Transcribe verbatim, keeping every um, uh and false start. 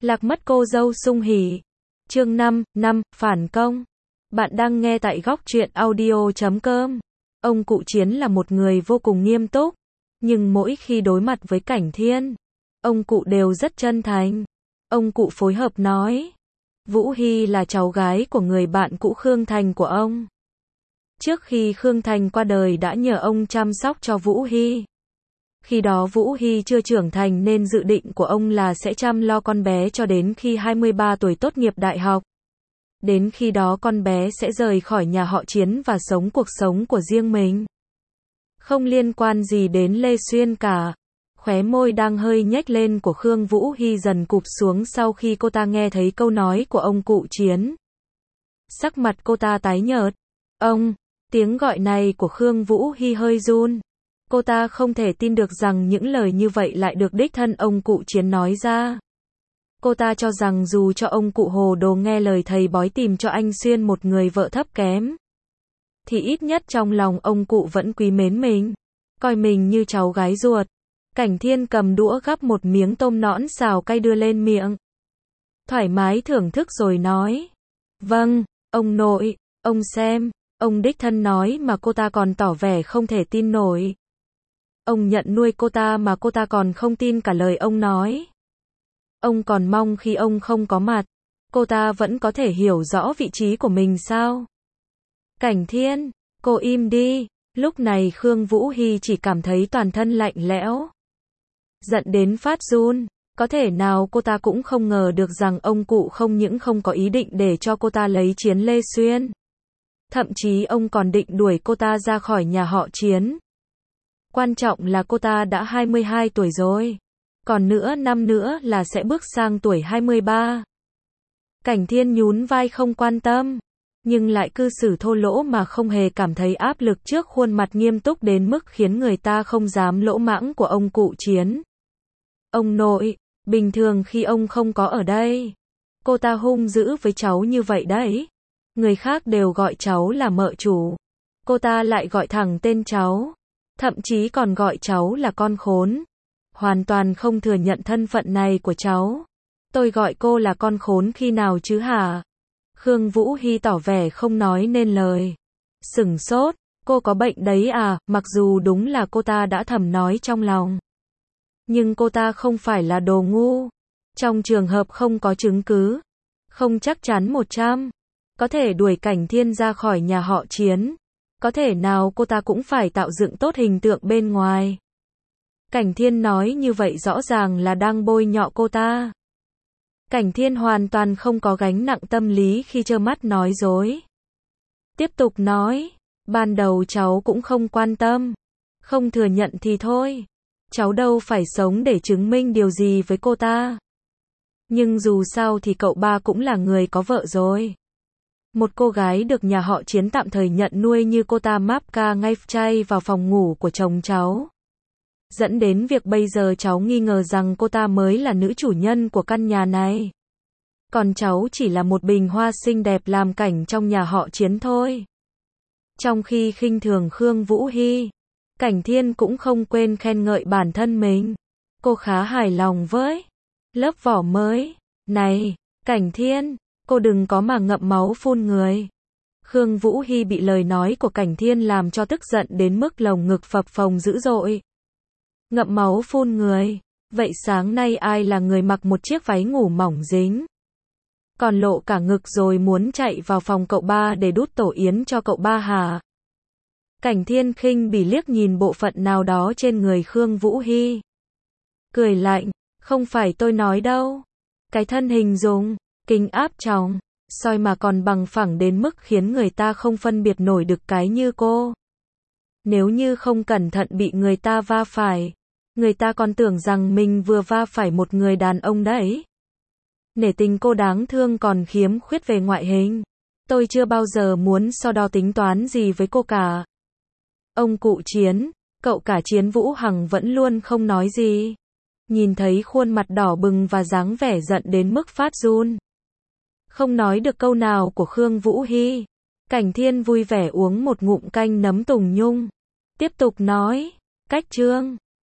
Lạc mất cô dâu sung hỉ. Chương năm, năm, phản công. Bạn đang nghe tại góc truyện audio chấm com. Ông cụ Chiến là một người vô cùng nghiêm túc, nhưng mỗi khi đối mặt với Cảnh Thiên, ông cụ đều rất chân thành. Ông cụ phối hợp nói, Vũ Hy là cháu gái của người bạn cũ Khương Thành của ông. Trước khi Khương Thành qua đời đã nhờ ông chăm sóc cho Vũ Hy. Khi đó Vũ Hy chưa trưởng thành nên dự định của ông là sẽ chăm lo con bé cho đến khi hai mươi ba tuổi tốt nghiệp đại học. Đến khi đó con bé sẽ rời khỏi nhà họ Chiến và sống cuộc sống của riêng mình. Không liên quan gì đến Lê Xuyên cả. Khóe môi đang hơi nhếch lên của Khương Vũ Hy dần cụp xuống sau khi cô ta nghe thấy câu nói của ông cụ Chiến. Sắc mặt cô ta tái nhợt. Ông, tiếng gọi này của Khương Vũ Hy hơi run. Cô ta không thể tin được rằng những lời như vậy lại được đích thân ông cụ Chiến nói ra. Cô ta cho rằng dù cho ông cụ hồ đồ nghe lời thầy bói tìm cho anh Xuyên một người vợ thấp kém, thì ít nhất trong lòng ông cụ vẫn quý mến mình, coi mình như cháu gái ruột. Cảnh Thiên cầm đũa gắp một miếng tôm nõn xào cay đưa lên miệng. Thoải mái thưởng thức rồi nói. Vâng, ông nội, ông xem, ông đích thân nói mà cô ta còn tỏ vẻ không thể tin nổi. Ông nhận nuôi cô ta mà cô ta còn không tin cả lời ông nói. Ông còn mong khi ông không có mặt, cô ta vẫn có thể hiểu rõ vị trí của mình sao? Cảnh Thiên, cô im đi. Lúc này Khương Vũ Hy chỉ cảm thấy toàn thân lạnh lẽo, giận đến phát run. Có thể nào cô ta cũng không ngờ được rằng ông cụ không những không có ý định để cho cô ta lấy Chiến Lê Xuyên. Thậm chí ông còn định đuổi cô ta ra khỏi nhà họ Chiến. Quan trọng là cô ta đã hai mươi hai tuổi rồi. Còn nữa năm nữa là sẽ bước sang tuổi hai mươi ba. Cảnh Thiên nhún vai không quan tâm, nhưng lại cư xử thô lỗ mà không hề cảm thấy áp lực trước khuôn mặt nghiêm túc đến mức khiến người ta không dám lỗ mãng của ông cụ Chiến. Ông nội, bình thường khi ông không có ở đây, cô ta hung dữ với cháu như vậy đấy. Người khác đều gọi cháu là mợ chủ, cô ta lại gọi thẳng tên cháu, thậm chí còn gọi cháu là con khốn. Hoàn toàn không thừa nhận thân phận này của cháu. Tôi gọi cô là con khốn khi nào chứ hả? Khương Vũ Hy tỏ vẻ không nói nên lời. Sửng sốt, cô có bệnh đấy à? Mặc dù đúng là cô ta đã thầm nói trong lòng, nhưng cô ta không phải là đồ ngu. Trong trường hợp không có chứng cứ, không chắc chắn một trăm có thể đuổi Cảnh Thiên ra khỏi nhà họ Chiến, có thể nào cô ta cũng phải tạo dựng tốt hình tượng bên ngoài. Cảnh Thiên nói như vậy rõ ràng là đang bôi nhọ cô ta. Cảnh Thiên hoàn toàn không có gánh nặng tâm lý khi trơ mắt nói dối. Tiếp tục nói, ban đầu cháu cũng không quan tâm, không thừa nhận thì thôi. Cháu đâu phải sống để chứng minh điều gì với cô ta. Nhưng dù sao thì cậu ba cũng là người có vợ rồi. Một cô gái được nhà họ Chiến tạm thời nhận nuôi như cô ta máp ca ngay chay vào phòng ngủ của chồng cháu, dẫn đến việc bây giờ cháu nghi ngờ rằng cô ta mới là nữ chủ nhân của căn nhà này. Còn cháu chỉ là một bình hoa xinh đẹp làm cảnh trong nhà họ Chiến thôi. Trong khi khinh thường Khương Vũ Hy, Cảnh Thiên cũng không quên khen ngợi bản thân mình. Cô khá hài lòng với lớp vỏ mới. Này, Cảnh Thiên, cô đừng có mà ngậm máu phun người. Khương Vũ Hy bị lời nói của Cảnh Thiên làm cho tức giận đến mức lồng ngực phập phồng dữ dội. Ngậm máu phun người, vậy sáng nay ai là người mặc một chiếc váy ngủ mỏng dính, còn lộ cả ngực rồi muốn chạy vào phòng cậu ba để đút tổ yến cho cậu ba hả? Cảnh Thiên khinh bỉ liếc nhìn bộ phận nào đó trên người Khương Vũ Hy, cười lạnh, không phải tôi nói đâu. Cái thân hình dùng, kính áp tròng, soi mà còn bằng phẳng đến mức khiến người ta không phân biệt nổi được cái như cô. Nếu như không cẩn thận bị người ta va phải, người ta còn tưởng rằng mình vừa va phải một người đàn ông đấy. Nể tình cô đáng thương còn khiếm khuyết về ngoại hình. Tôi chưa bao giờ muốn so đo tính toán gì với cô cả. Ông cụ Chiến, cậu cả Chiến Vũ Hằng vẫn luôn không nói gì. Nhìn thấy khuôn mặt đỏ bừng và dáng vẻ giận đến mức phát run, không nói được câu nào của Khương Vũ Hy, Cảnh Thiên vui vẻ uống một ngụm canh nấm tùng nhung. Tiếp tục nói, cách chương